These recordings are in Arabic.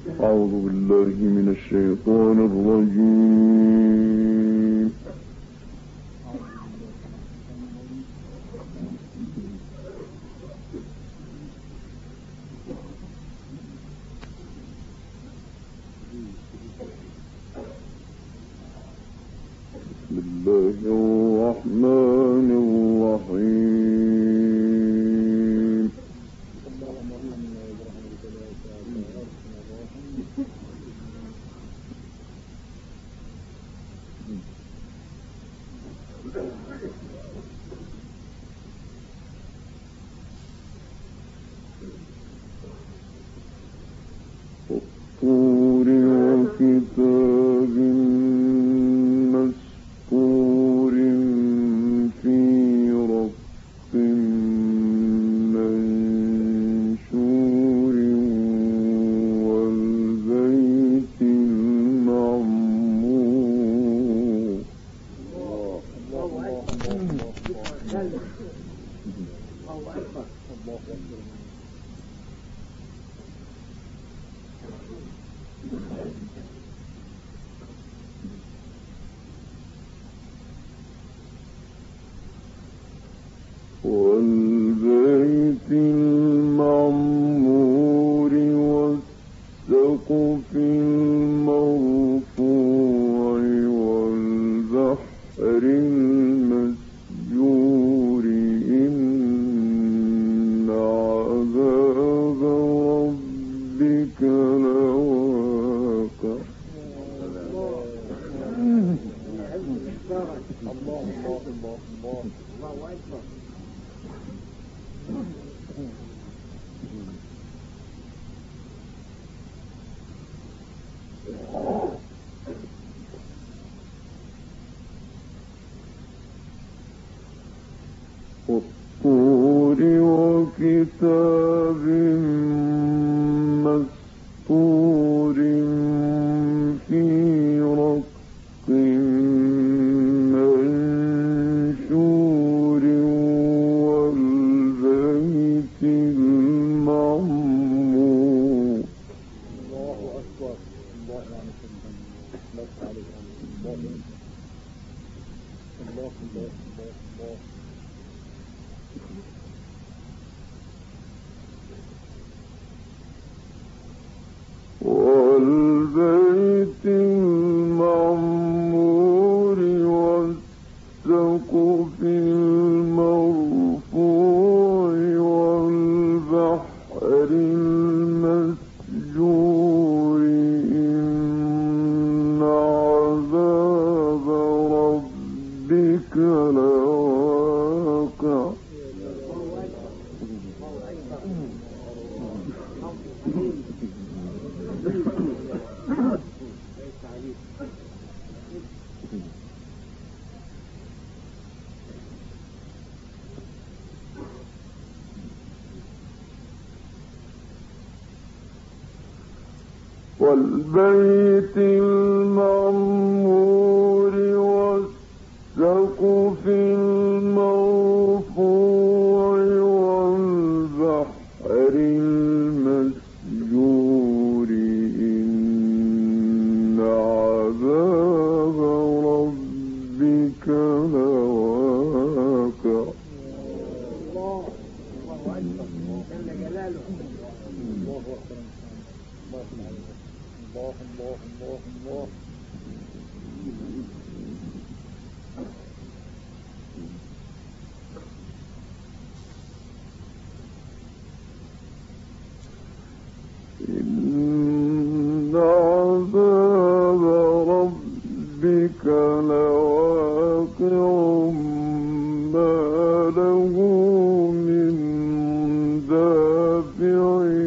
أعوذ بالله من الشيطان الرجيم. بسم الله الرحمن الرحيم. والطور وكتاب مسطور في رق منشور والبيت المعمور. والبيت المعمور والسقف المرفوع والبحر المسجور إن عذاب ربك لواقع. والطور وكتاب مسطور في رق منشور والبيت المعمور. الله أكبر. الله والبيت المعمور والسقف المرفوع والبحر المسجور إن عذاب ربك لواقع. والبيت المعمور والسقف المرفوع والبحر المسجور إن عذاب ربك لواقع. الله أكبر جل جلاله. الله أكبر. الله الله الله الله. إن عذاب ربك لواقع ما له من دافع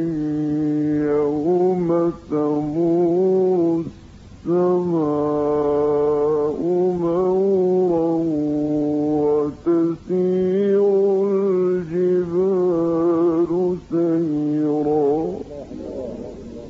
يوم تمور السماء مورا وتسير الجبال سيرا.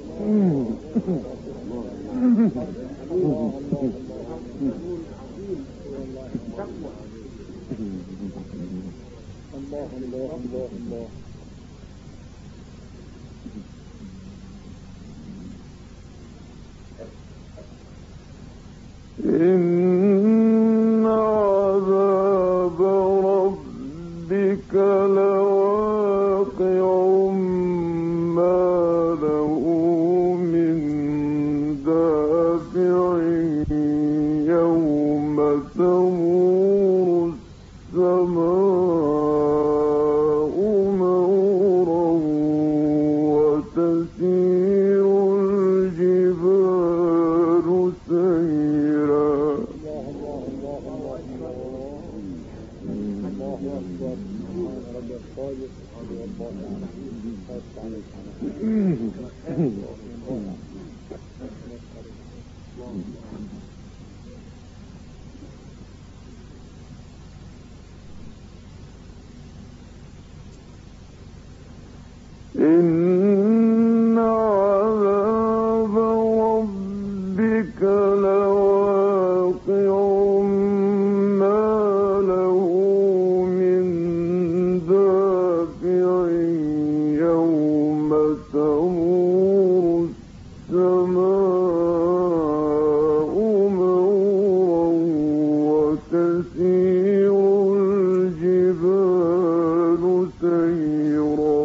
إن عذاب ربك لواقع ما له من دافع يوم تمور السماء مورا وتسير الجبال سيرا.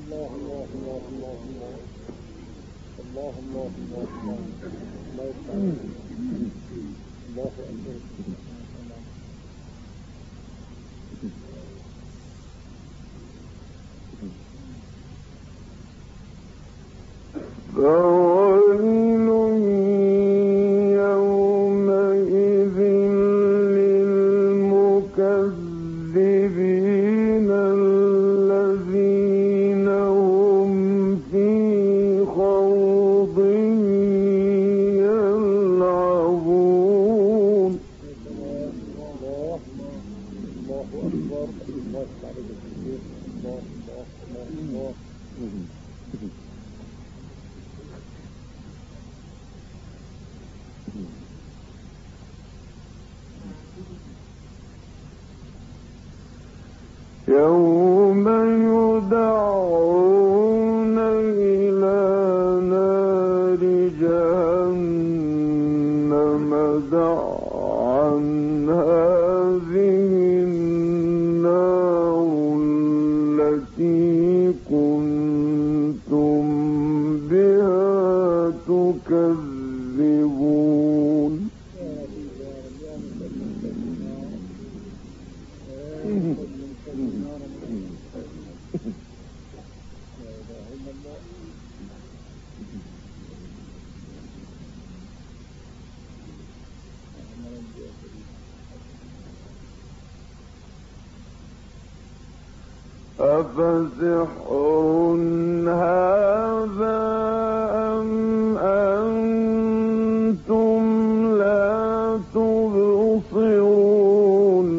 فويل يومئذ للمكذبين الذين هم في خوض يلعبون. يوم يدعون إلى نار جهنم دعا هذه النار التي كنتم بها تكذبون. أفسحر هذا أم أنتم لا تبصرون.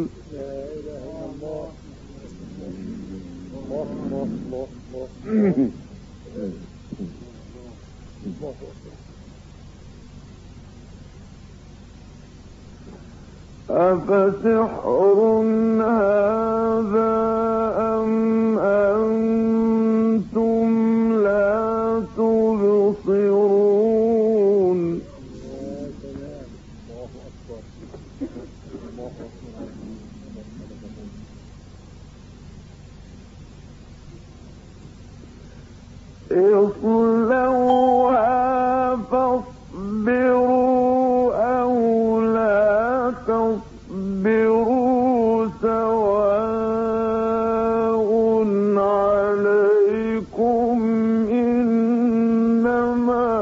أفسحر هذا أم أنتم لا تبصرون. اصلوها فاصبروا أو لا تصبروا سواء عليكم إنما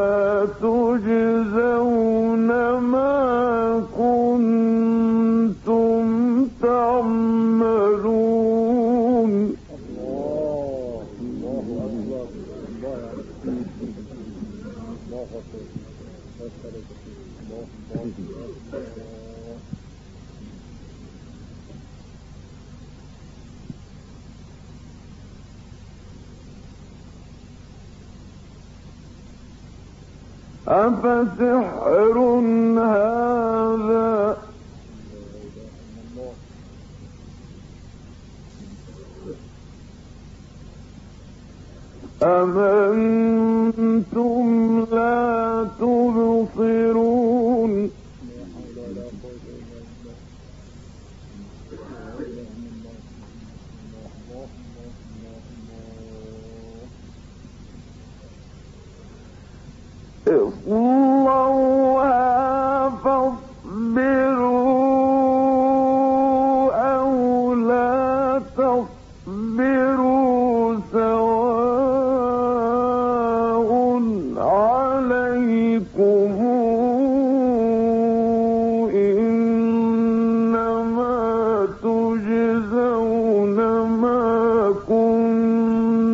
تجزون ما كنتم تعملون. أفسحر هذا أم أنتم لا تبصرون. اصلوها فاصبروا أو لا تصبروا سواء عليكم إنما تجزون ما كنتم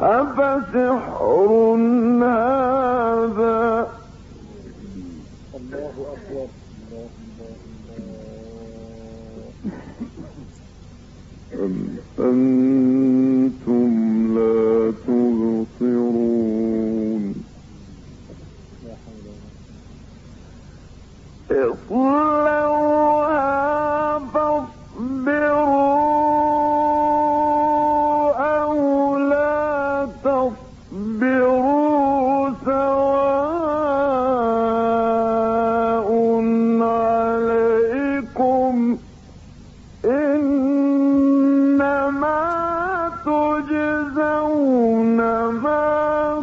أفسحر هذا الله أكبر أم أنتم لا تبصرون اصلوها فاصبروا أو لا تصبروا سواء عليكم إنما تجزون ما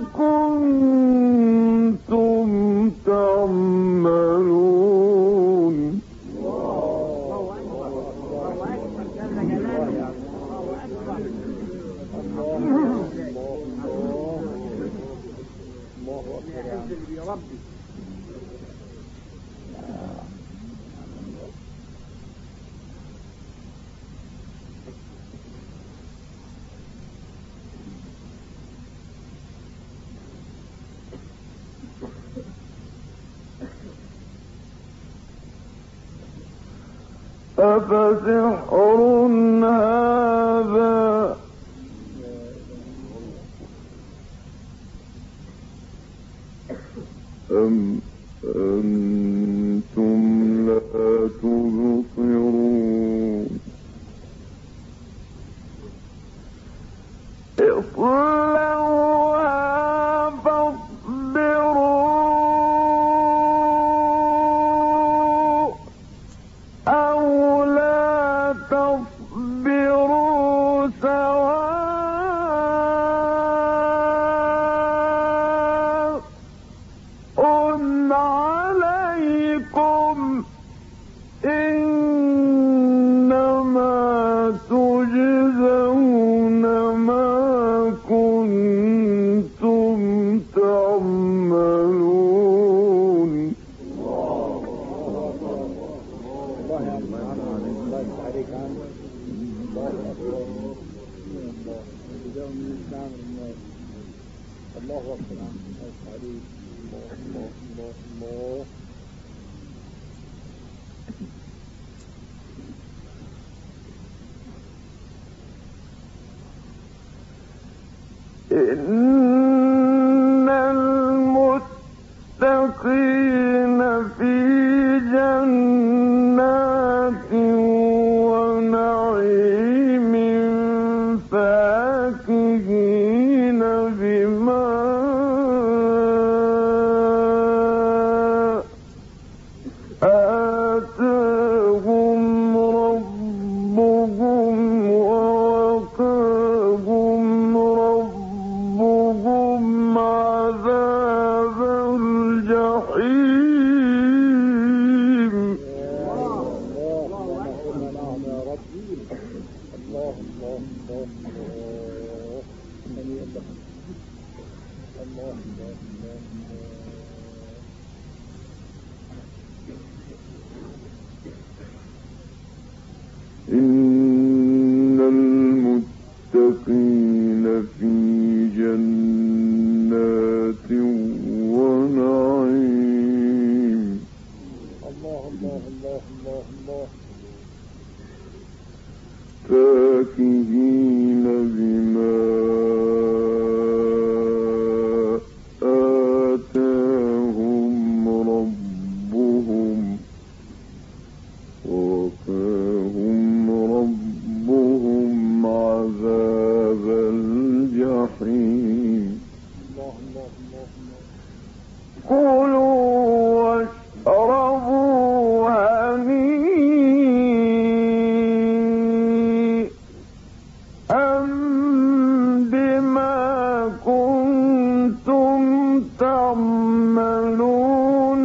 كنتم تعملون أفسحر هذا أم أنتم لا تبصرون اصلوها فاصبروا أو لا تصبروا سواء عليكم إنما تجزون ما كنتم تعملون الله أكبر الله إن المتقين في جنات ونعيم فاكهين بما آتاهم ربهم ووقاهم ربهم عذاب الجحيم إن المتقين في جنات ونعيم فاكهين بما آتاهم ربهم ووقاهم ربهم عذاب الجحيم كلوا واشربوا هنيئا بما كنتم تعملون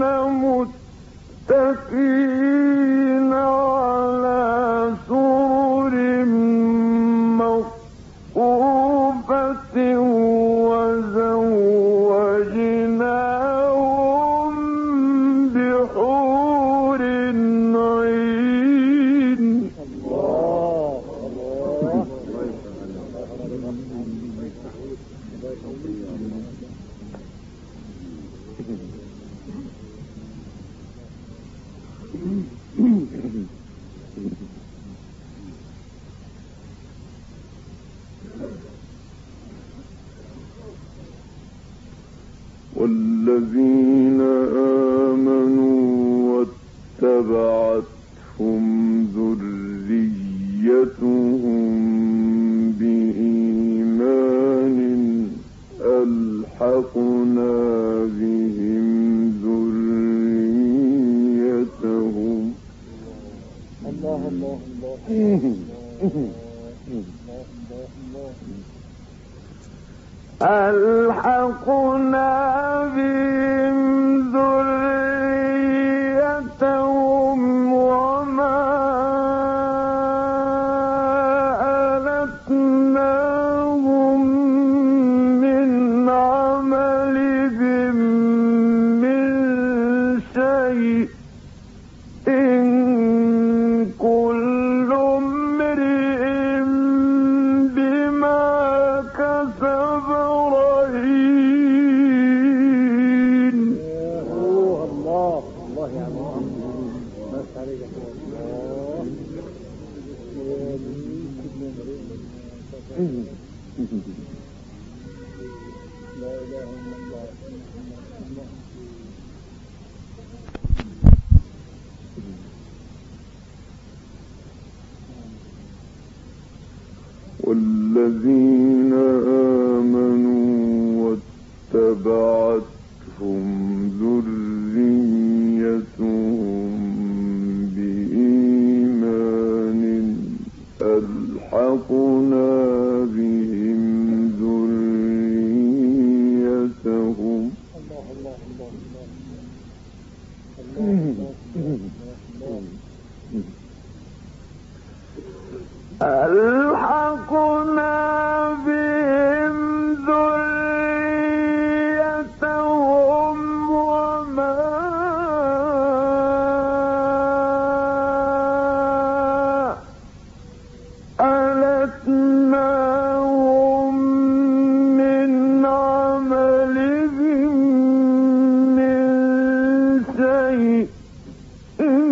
متكئين على سرر مصفوفة وزوجناهم بحور والذين آمنوا واتبعتهم ذريتهم بإيمان ألحقنا بهم ذريتهم. الله الله الله ألحقنا بهم ذريتهم وما ألتناهم من عملهم من شيء إن كل امرئ بما كسب رهين. الله الله يا الله بس عليك لا إله إلا الله. والذين آمنوا واتبعتهم ذريتهم بإيمان ألحقنا بهم ذريتهم. الله الله الله الله ألحقنا بهم ذريتهم وما ألتناهم من عملهم من شيء إن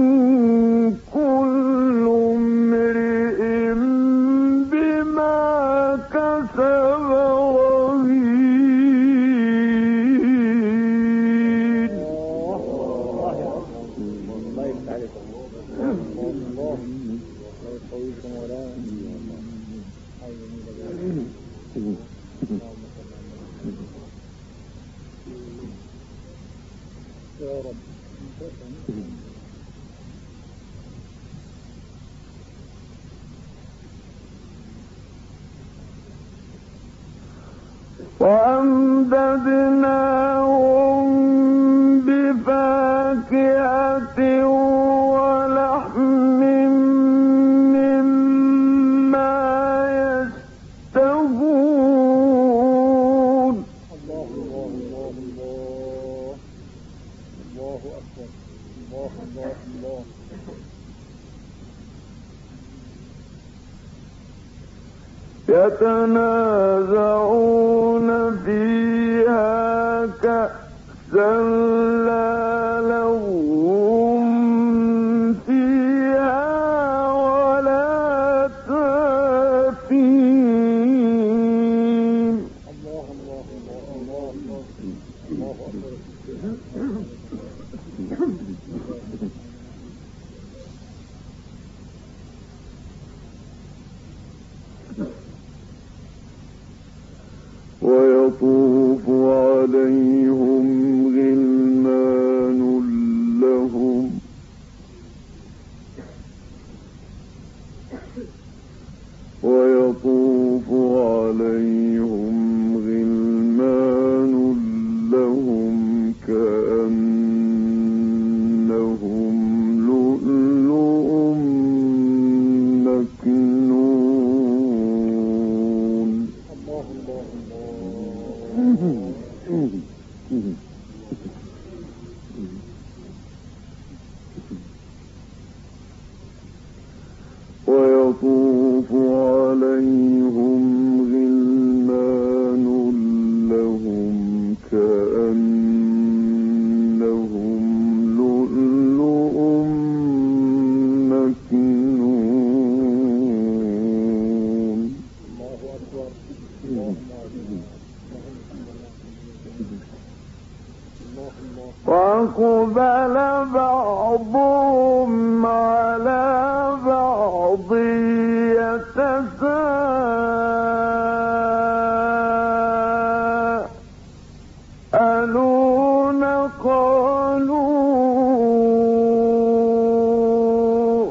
كل امرئ بما كسب رهين. الله يفتح عليك. الله يقويكم ولا يا رب. وأمددناهم بفاكهة ولحم مما يشتهون. الله الله الله الله الله أكبر. الله الله الله يتنازعون فيها كأسا لا لغو فيها ولا تأثيم. الله الله الله الله الله أكبر. ويطوف عليهم غلمان لهم ويطوف عليهم غلمان لهم كأنهم لؤلؤ مكنون. الله الله ويطوف عليهم غلمان لهم كأنهم وأقبل بعضهم على بعض يتساءلون قالوا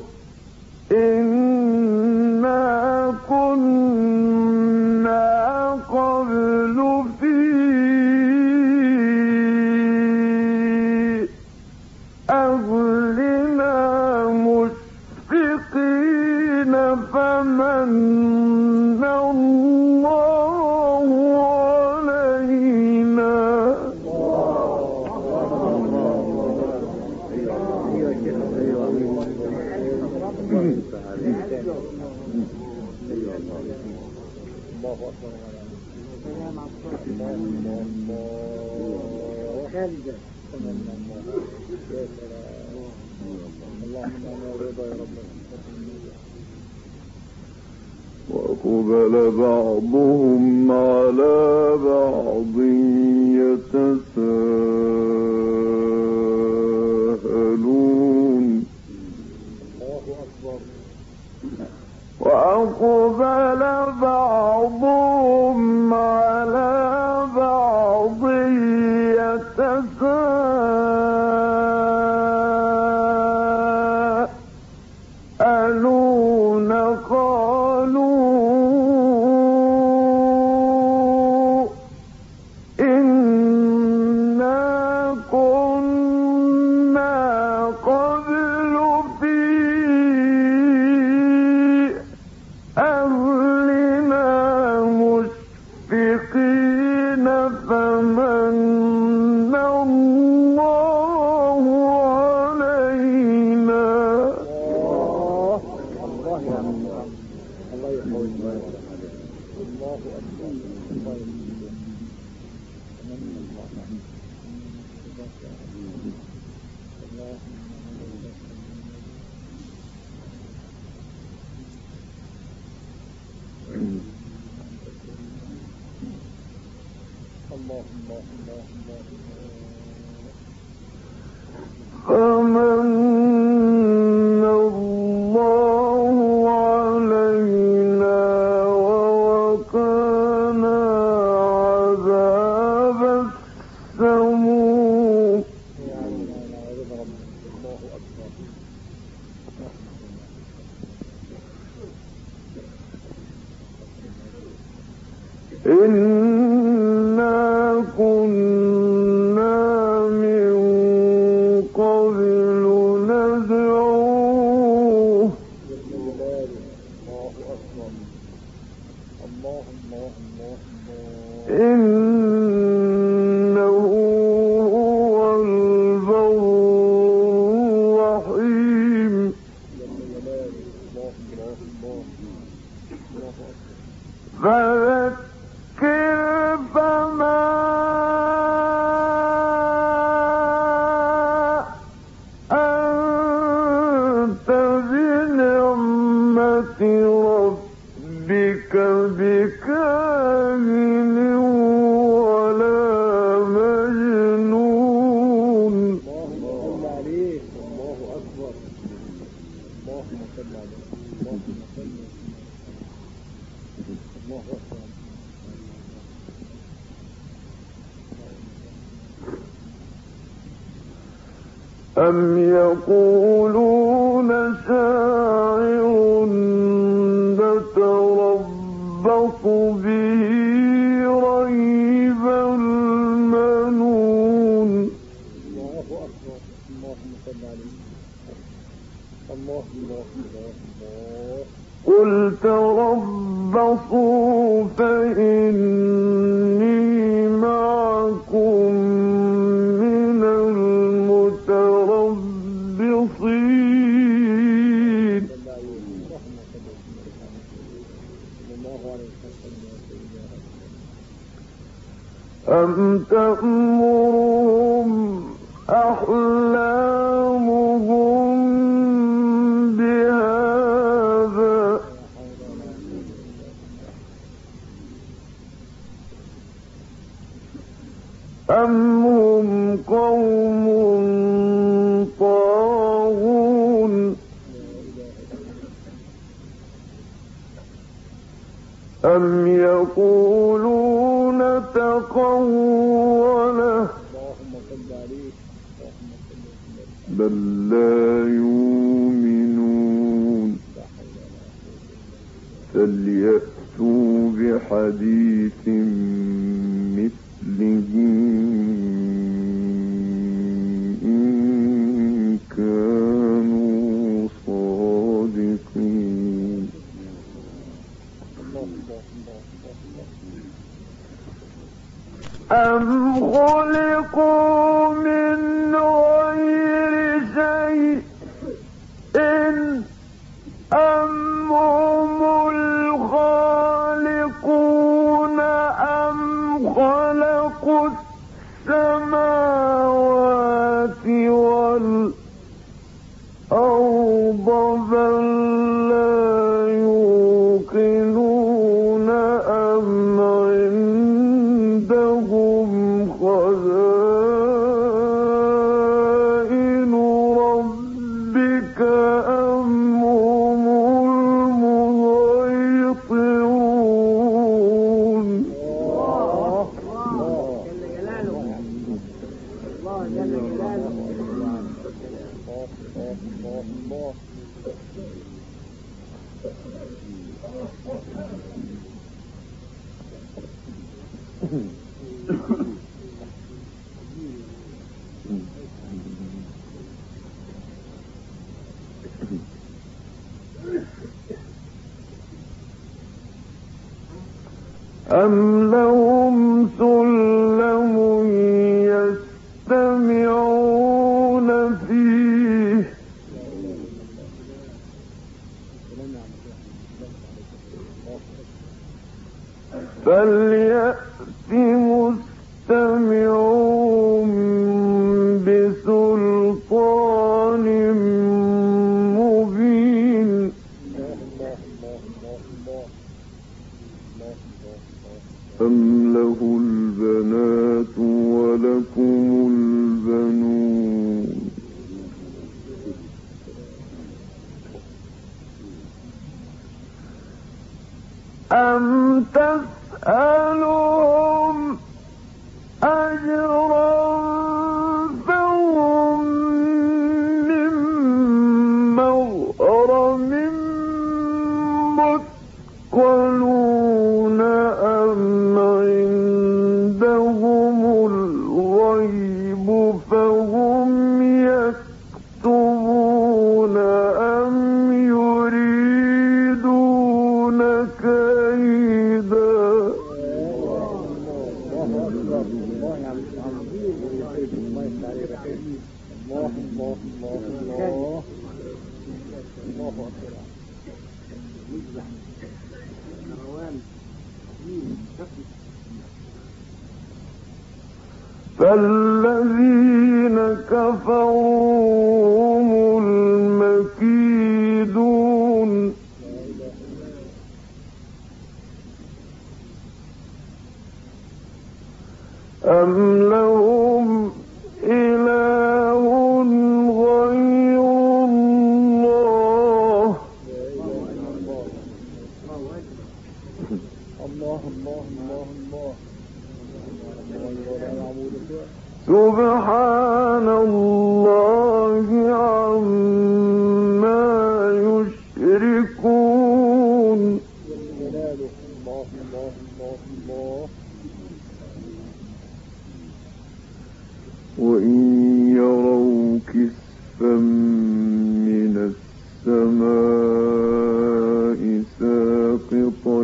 إنا كنا قبل في أهلنا مشفقين فمن الله علينا وأقبل بعضهم على بعض يتساءلون وأقبل بعضهم على بعض يتساءلون قالوا إنا كنا قبل في أهلنا مشفقين فمن الله علينا فمن الله علينا ووقانا عذاب السموم إنا كنا من قبل ندعوه إنه هو البر الرحيم فذكر فما أنت بنعمة ربك بكاهن ولا مجنون أم يقولون شاعر نتربص به ريب المنون قل تربصوا فإني معكم من المتربصين أم تأمرهم أحلامهم بهذا أم هم قوم طاغون أم يقولون تقوله بل لا يؤمنون فليأتوا بحديث مثله إن كانوا صادقين أم خلقوا من غير شيء أم هم الخالقون أم خلقوا السماوات والأرض بل لا يوقنون أم عندهم خزائن ربك أم هم المسيطرون أم لهم سلم يستمعون فيه فليأت مستمعون بسلطان مبين أم له البنات ولكم البنون أم تسألهم أجرا فهم من مغرم مثقلون أم عندهم الغيب فهم يكتبون أم يريدون كيدا فالذين كفروا هم المكيدون أم لهم إله غير الله سبحان الله عما يشركون وإن يروا كسفا من السماء ساقطا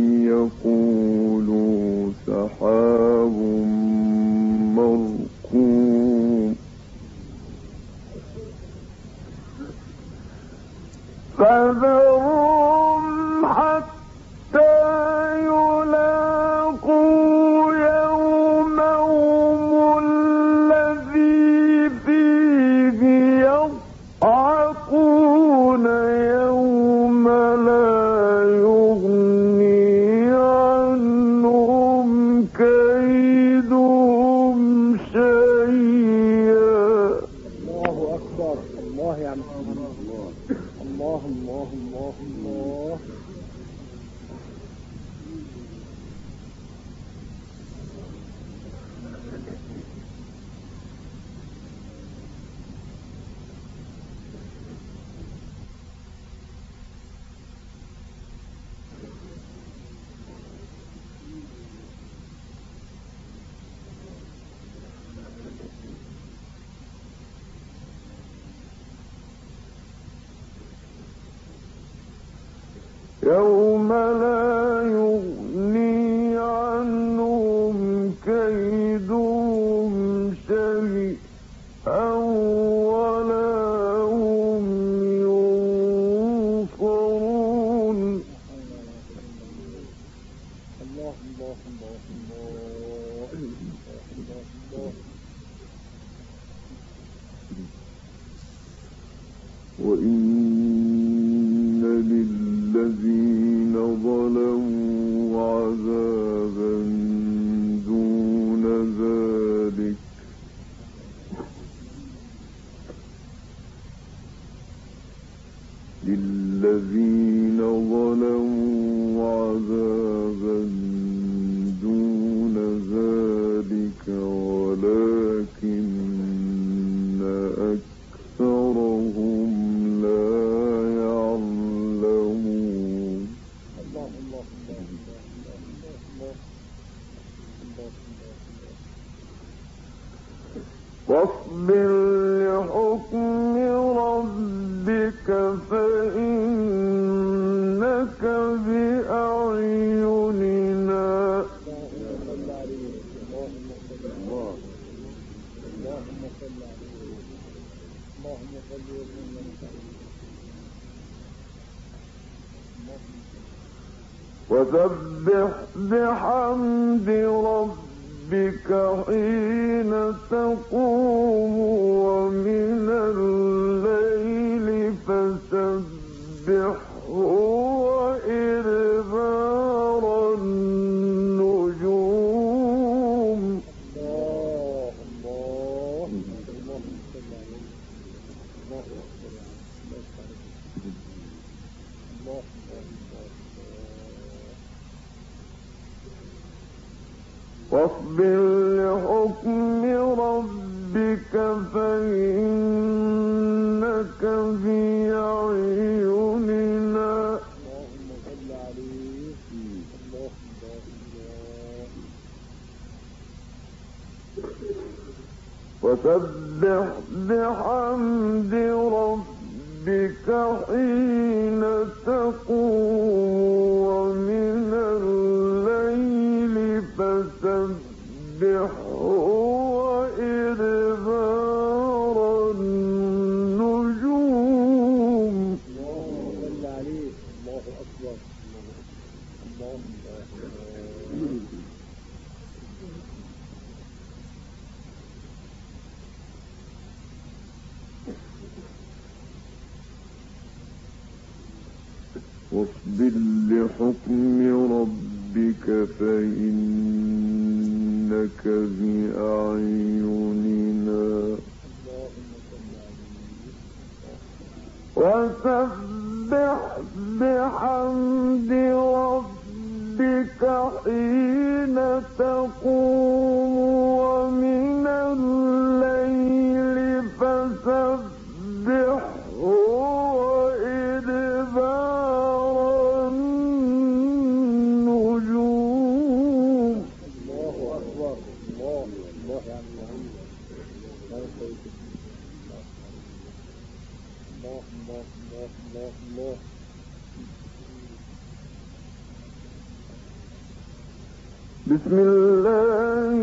يقولوا سحاب مركوم فذرهم حتى يلاقوا يومهم الذي فيه يضحكون يوم لا يغني عنهم كيدهم شيئا يوم لا يغني عنهم كيدهم شيئا ولا هم ينصرون. الله الله الله الله الله. وإن للذين ظلموا عذابا دون ذلك ولكن أكثرهم لا يعلمون. الله الله الله الله الله. واصبر لحكم ربك فإنك بأعيننا. وسبح بحمد ربك حين تقوم ومن الليل فسبحه وإدبار النجوم. واصبر لحكم ربك فإنك بأعيننا. وسبح بحمد ربك حين تقوم ومن الليل فسبحه وإدبار النجوم. الله أكبر. واصبر لحكم ربك فإنك بأعيننا. وسبح بحمد ربك حين تقوم ومن الليل فسبحه وإدبار النجوم. الله أكبر. الله الله يعني الله الله الله الله. بسم الله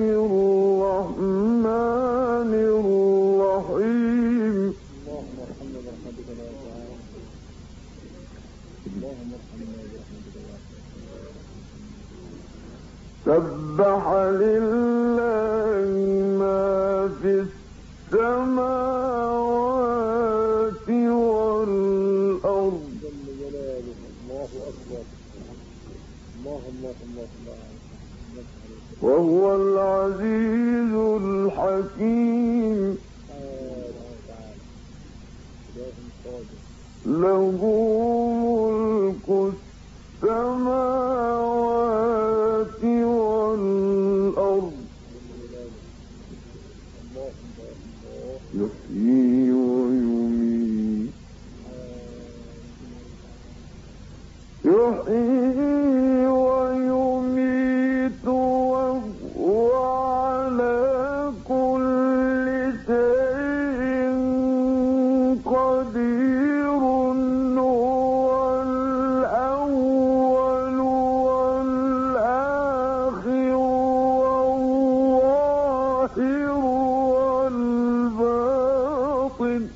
الرحمن الرحيم. اللهم ارحمنا برحمتك يا تعالى. اللهم ارحمنا برحمتك يا سبح لله ما في السماوات والأرض. جل جلاله. الله أكبر. الله الله الله الله. وهو العزيز الحكيم. له ملك السماوات والأرض يحيي ويميت. يحيي ويميت وهو على كل شيء قدير. هو الأول والباطن.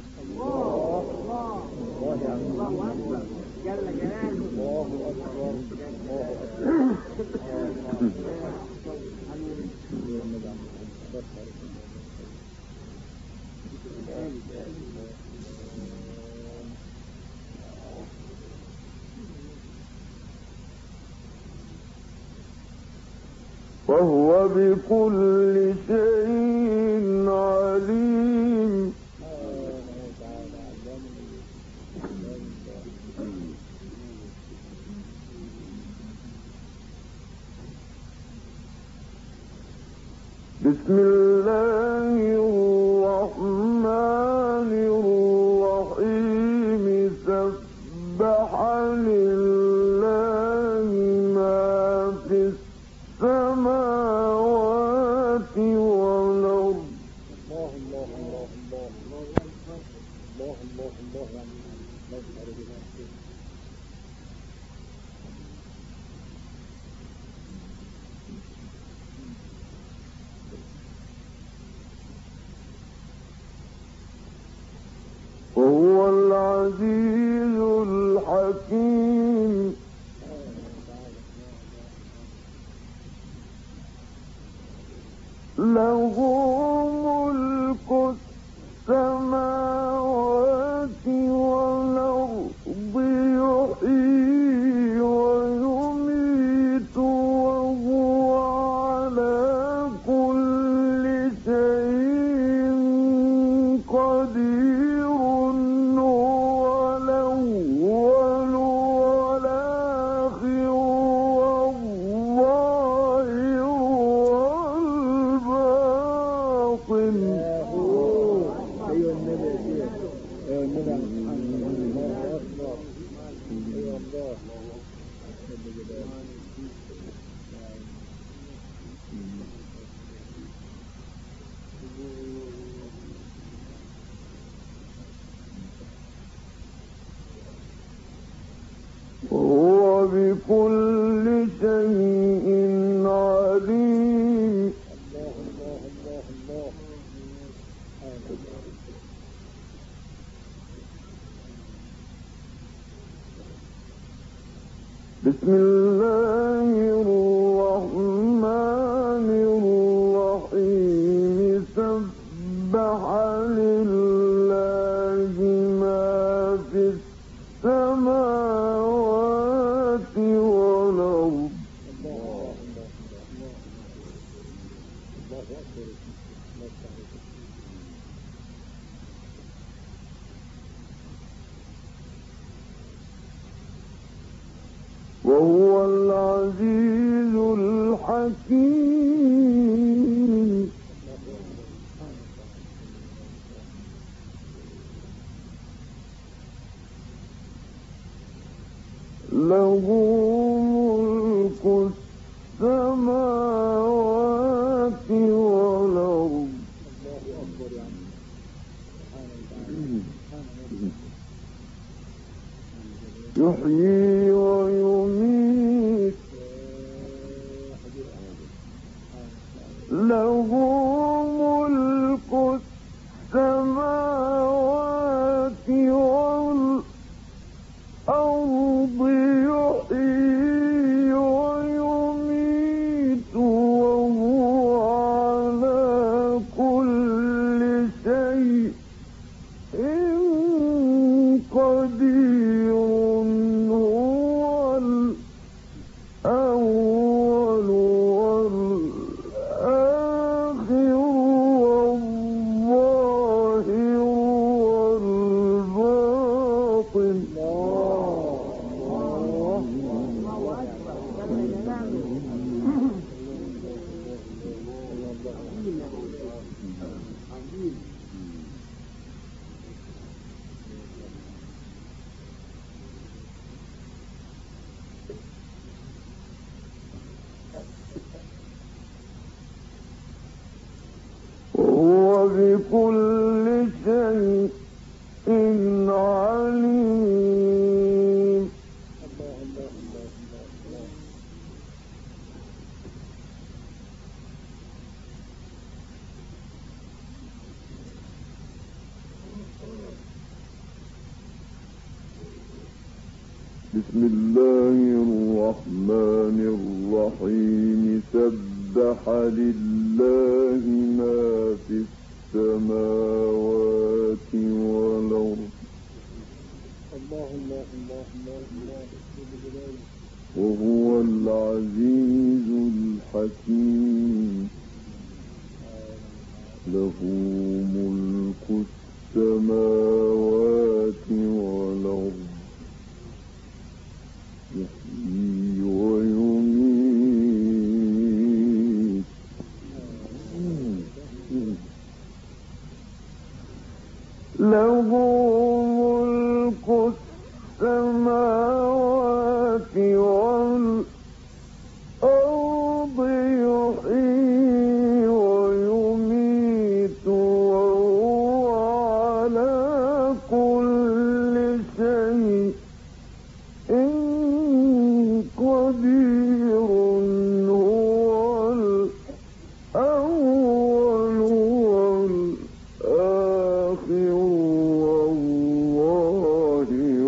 وهو بكل شيء عليم. بسم الله الرحمن الرحيم. سبح لله ما في السماوات والأرض. وهو العزيز الحكيم. له ملك السماوات والأرض. يحيي ويميت وهو على كل شيء قدير. هو الأول والآخر والظاهر والباطن. وهو بكل شيء عليم. بسم الله الرحمن الرحيم. سبح لله ما في السماوات والأرض. وهو العزيز الحكيم. له ملك السماوات والأرض. يحيي ويميت. له ملك السماوات والأرض. يحيي ويميت وهو على كل شيء قدير. هو بسم الله الرحمن الرحيم سبح لله ما في السماوات والأرض وهو العزيز الحكيم له ملك السماوات والأرض يحيي ويميت له ملك السماوات والأرض يحيي ويميت وهو على كل شيء قدير هو الأول والآخر والظاهر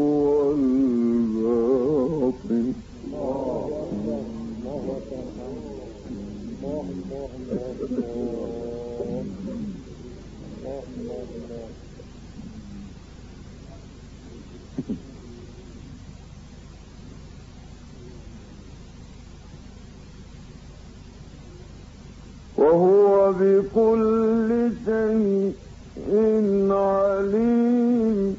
والباطن وهو بكل شيء عليم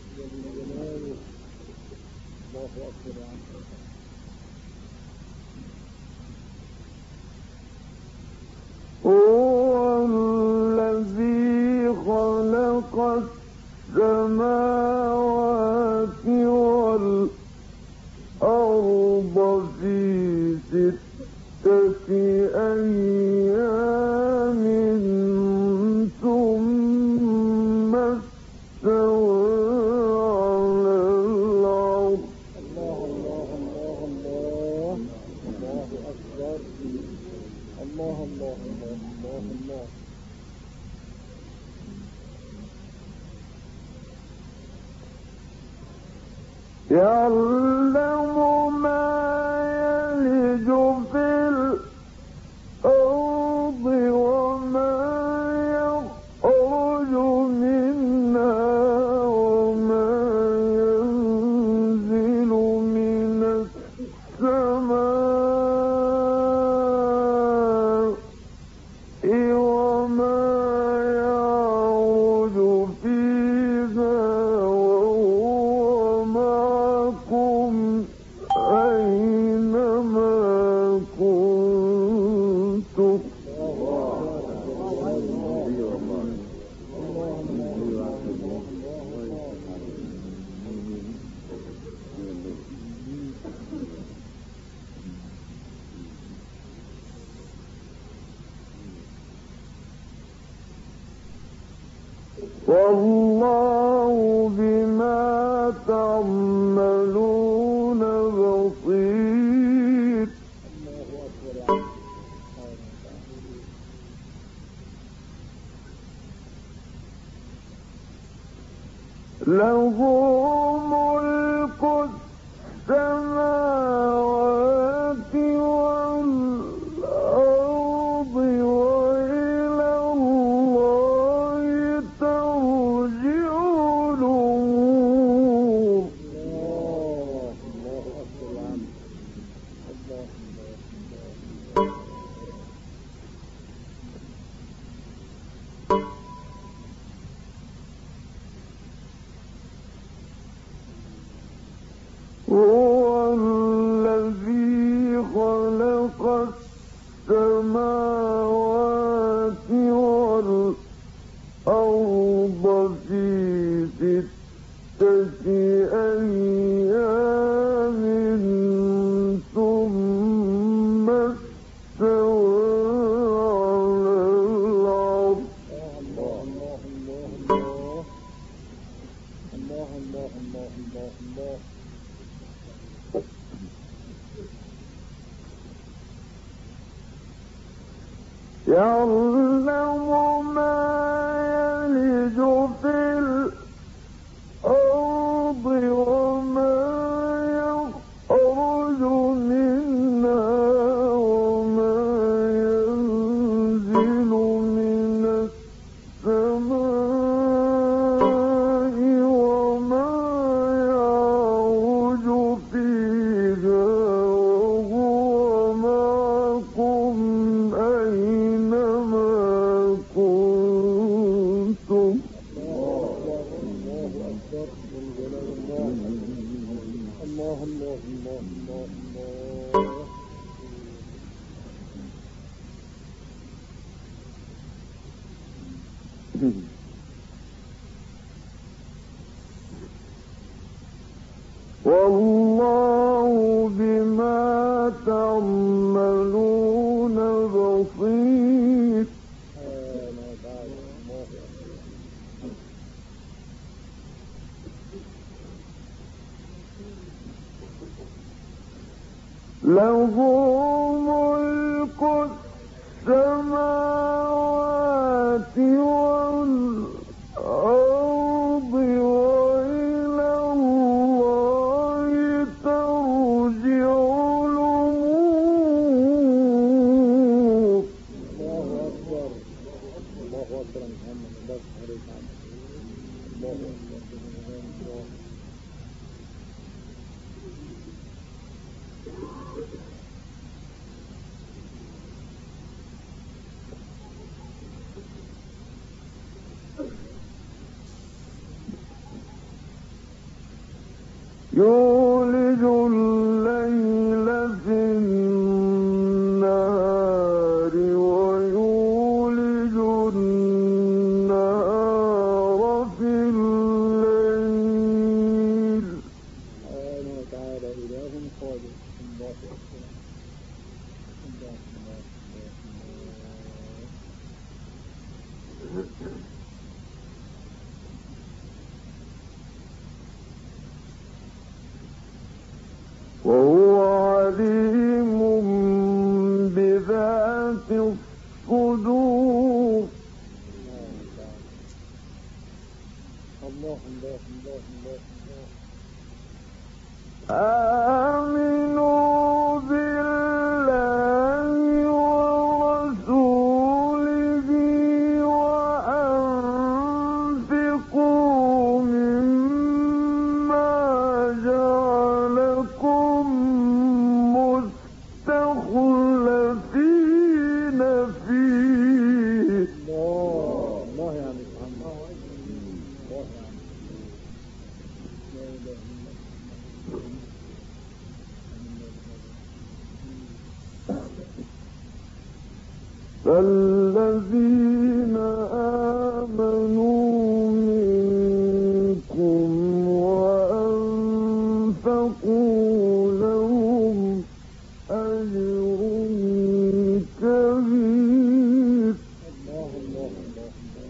هو الذي خلق السماوات والأرض في 6 أيام ثم استوى على العرش يعلم ما يلج في الأرض وما يخرج منها وما ينزل من السماء وما يعرج فيها وهو معكم أينما كنتم والله بما تعملون بصير له ملك السماوات والأرض وإلى الله ترجع الأمور هو الذي خلق السماوات والأرض في 6 أيام ثم استوى على العرش يعلم ما يلج في الأرض وما يخرج والله بما تعملون بصير. له ملك السماوات والأرض وإلى الله ترجع الأمور. الله أكبر الله أكبر محمد الله عليك الله أكبر. يولج الليل في النهار ويولج النهار في الليل. سبحانه وتعالى إله قادر. الله أكبر الله الله الله. وهو عليم بذات الصدور. الله الله الله الله. آمنوا بالله ورسوله وأنفقوا مما جعلكم مستخلفين فيه. الله يعني محمد الله يعني لا إله إلا فالذين آمنوا منكم وأنفقوا لهم أجر كبير. الله الله الله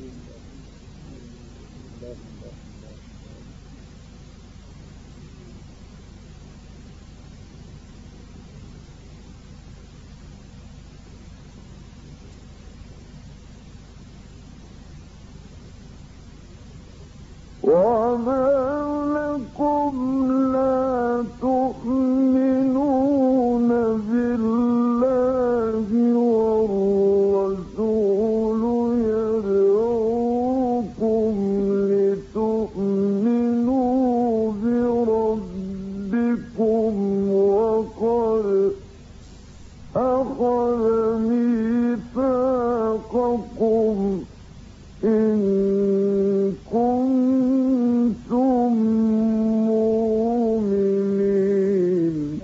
الله. وما لكم لا تؤمنون بالله والرسول يدعوكم لتؤمنوا بربكم وقد أخذ ميثاقكم إن كنتم مؤمنين.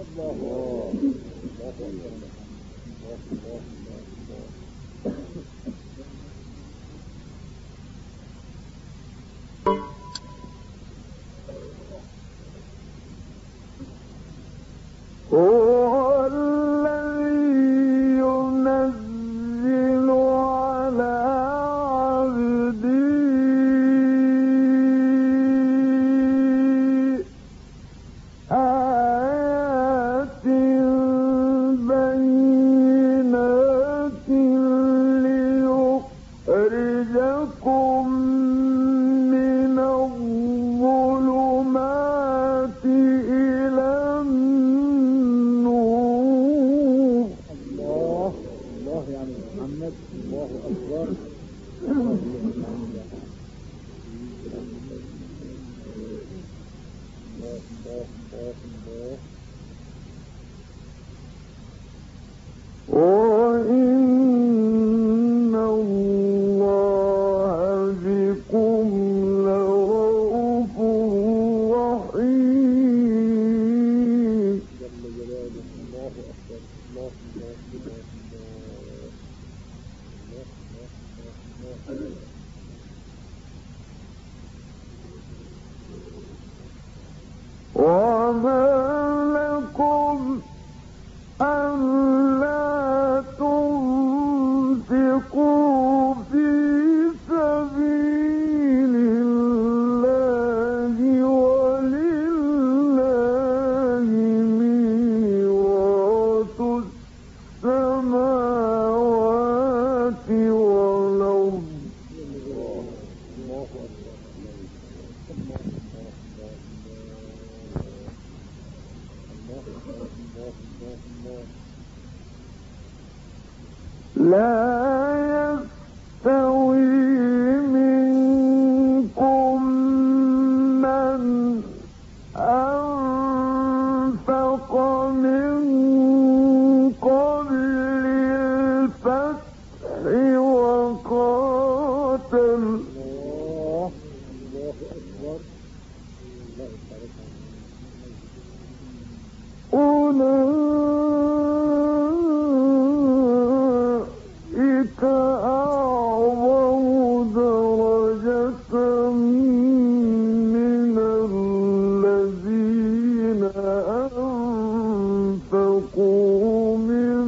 هو الذي ينزل على عبده آيات بينات ليخرجكم من الظلمات إلى النور. الله الله يعني محمد الله أكبر. ما لكم ألا تنفقوا في سبيل الله ولله ميراث السماوات والأرض لا يستوي منكم من أنفق من قبل الفتح وقاتل أولئك أعظم درجة من الذين أنفقوا من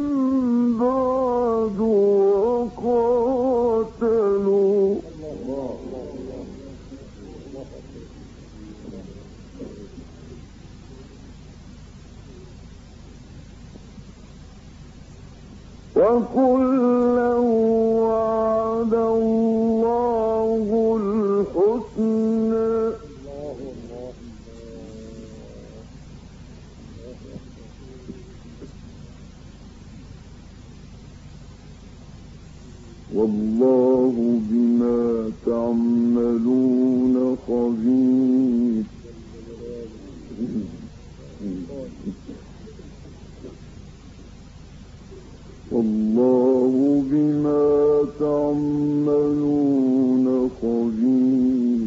بعد وقاتلوا وكلا وعد الله الحسنى والله بما تعملون خبير والله بما تعملون خبير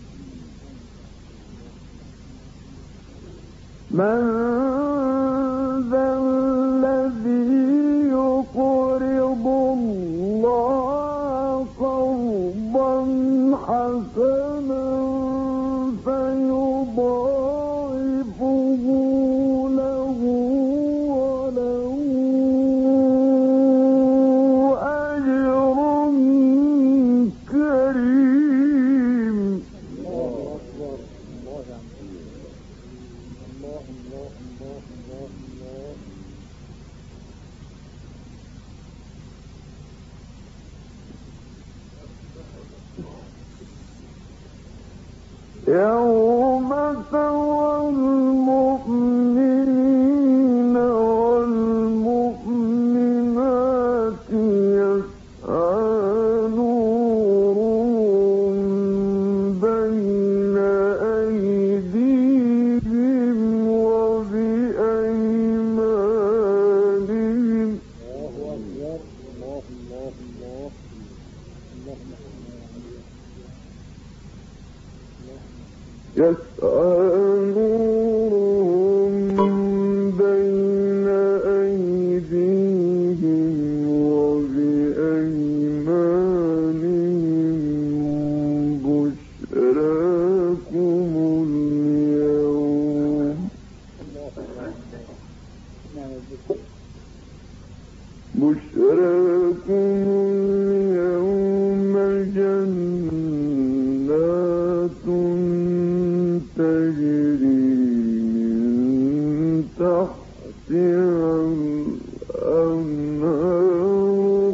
من ذا الذي يقرض الله قرضا حسنا فيضاعفه له وله أجر كريم يوم ترى المؤمنين والمؤمنات يسعى نورهم بين أيديهم وبأيمانهم يسعى نورهم بين أيديهم وبأيمانهم بشراكم اليوم جنات تجري من تحتها الأنهار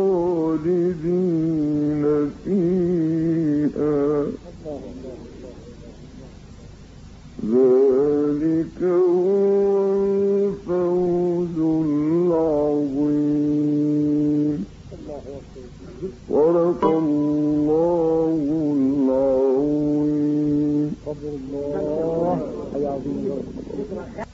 خالدين فيها ذلك هو الفوز العظيم صدق الله العظيم.